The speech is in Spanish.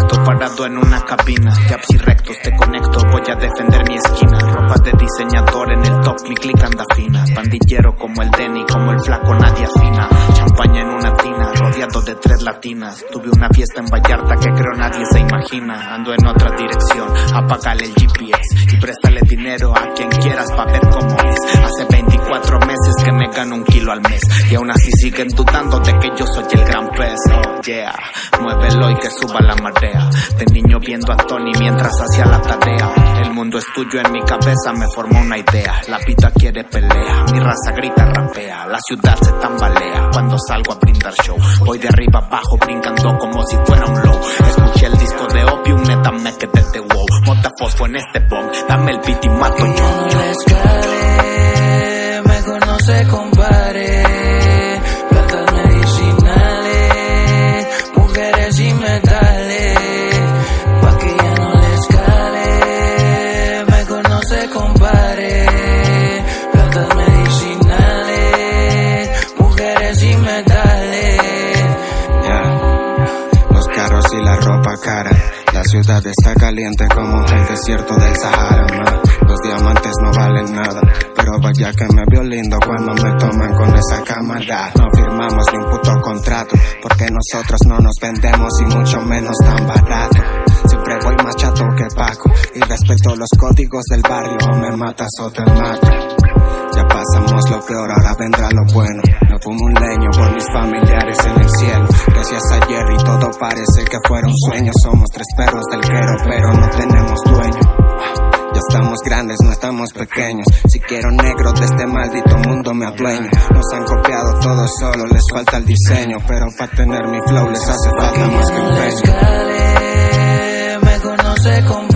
Quieto parado en una cabina, jabs y rectos te conecto, voy a defender mi esquina. Ropa de diseñador en el top, mi click anda fina. Pandillero como el Denny, como el flaco nadie afina. Champaña en una tina, rodeado de 3 latinas. Tuve una fiesta en Vallarta que creo nadie se imagina. Ando en otra dirección, apágale el GPS y préstale dinero a quien quieras pa' ver cómo es. Hace 24 meses que me gano 1 kilo al mes y aún así siguen dudando de que yo soy el gran pez. Oh yeah, muévelo y que suba la marea. De niño viendo a Tony mientras hacía la tarea. El mundo es tuyo, en mi cabeza me formó una idea. La vida quiere pelea, mi raza grita, rapea. La ciudad se tambalea cuando salgo a brindar show. Voy de arriba abajo brincando como si fuera un low. Escuché el disco de Opium, neta me quedé de wow. Mota fosfo en este bong, dame el beat y mato yo. No le escale, mejor no se compare. Plantas medicinales, mujeres y metales. Pa' que ya no le escale, mejor no se compare. Plantas medicinales, mujeres y metales. Los carros y la ropa cara. La ciudad está caliente como el desierto del Sahara, ma. Los diamantes no valen nada, pero vaya que me vio lindo cuando me toman con esa cámara. No firmamos ni un puto contrato, porque nosotros no nos vendemos y mucho menos tan barato. Siempre voy más chato que Paco y respeto los códigos del barrio. O me matas o te mato. Ya pasamos lo peor, ahora vendrá lo bueno. Me fumo un leño por mis familiares en el cielo. Gracias a Jerry todo parece que fuera un sueño. Somos 3 perros del guero, pero no tenemos dueño. Ya estamos grandes, no estamos pequeños. Si quiero negro de este maldito mundo me adueño. Nos han copiado todo solo, les falta el diseño. Pero para tener mi flow les hace falta más que empeño. Mejor no se compare.